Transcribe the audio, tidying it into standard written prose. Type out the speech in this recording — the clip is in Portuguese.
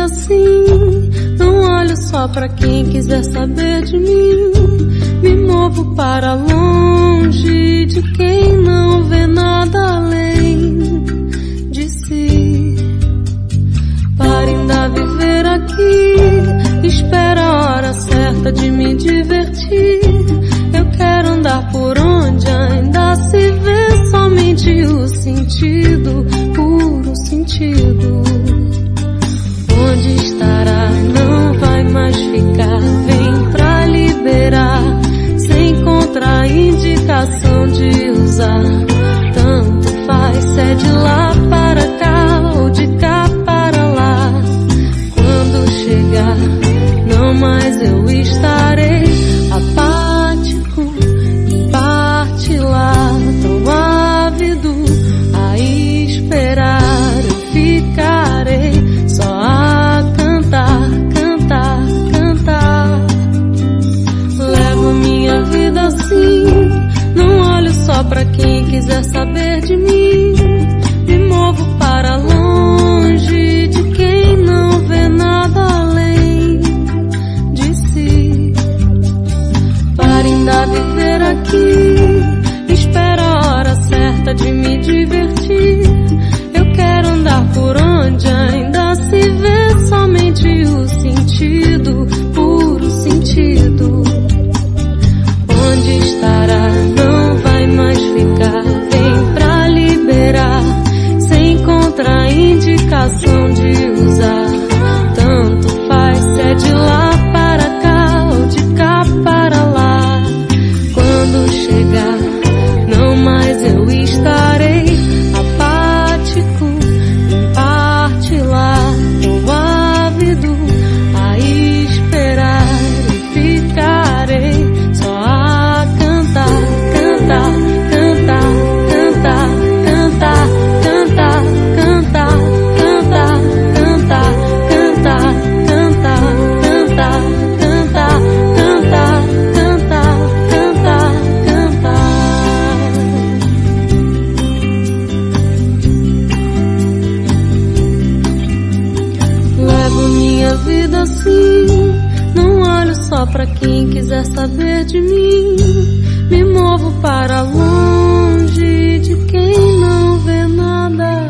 assim, não olho só pra quem quiser saber de mim. Me movo para longe de quem não vê nada além de si. Para ainda viver aqui, espera a hora certa de me divertir. Eu quero andar por onde ainda se vê somente o sentido, puro sentido. Onde estará? Não vai mais ficar. Vem pra liberar, sem contraindicação de usar. Tanto faz se é de lá para cá ou de cá para lá. Quando chegar, não mais eu estarei apático, em parte lá, tão ávido a esperar. Eu ficarei só a cantar, cantar, cantar. Levo minha vida assim, não olho só pra quem quiser saber de mim. Me movo para longe de quem não vê nada além de si. Para ainda viver aqui, espera a hora certa de me divertir. Eu quero andar por onde ainda se vê somente o sentido, puro sentido. Onde estará? Não vai mais ficar. Vem pra liberar, sem contraindicação de usar. Tanto faz se é de lá para cá ou de cá para lá. Quando chegar, não mais eu estarei apático, em parte lá, tão ávido a esperar. E ficarei só a cantar, cantar, cantar, cantar, cantar, cantar, cantar, cantar, cantar, cantar, cantar, cantar, cantar, cantar, cantar, cantar, cantar. Levo minha vida assim, não olho só pra quem quiser saber de mim. Me movo para longe de quem não vê nada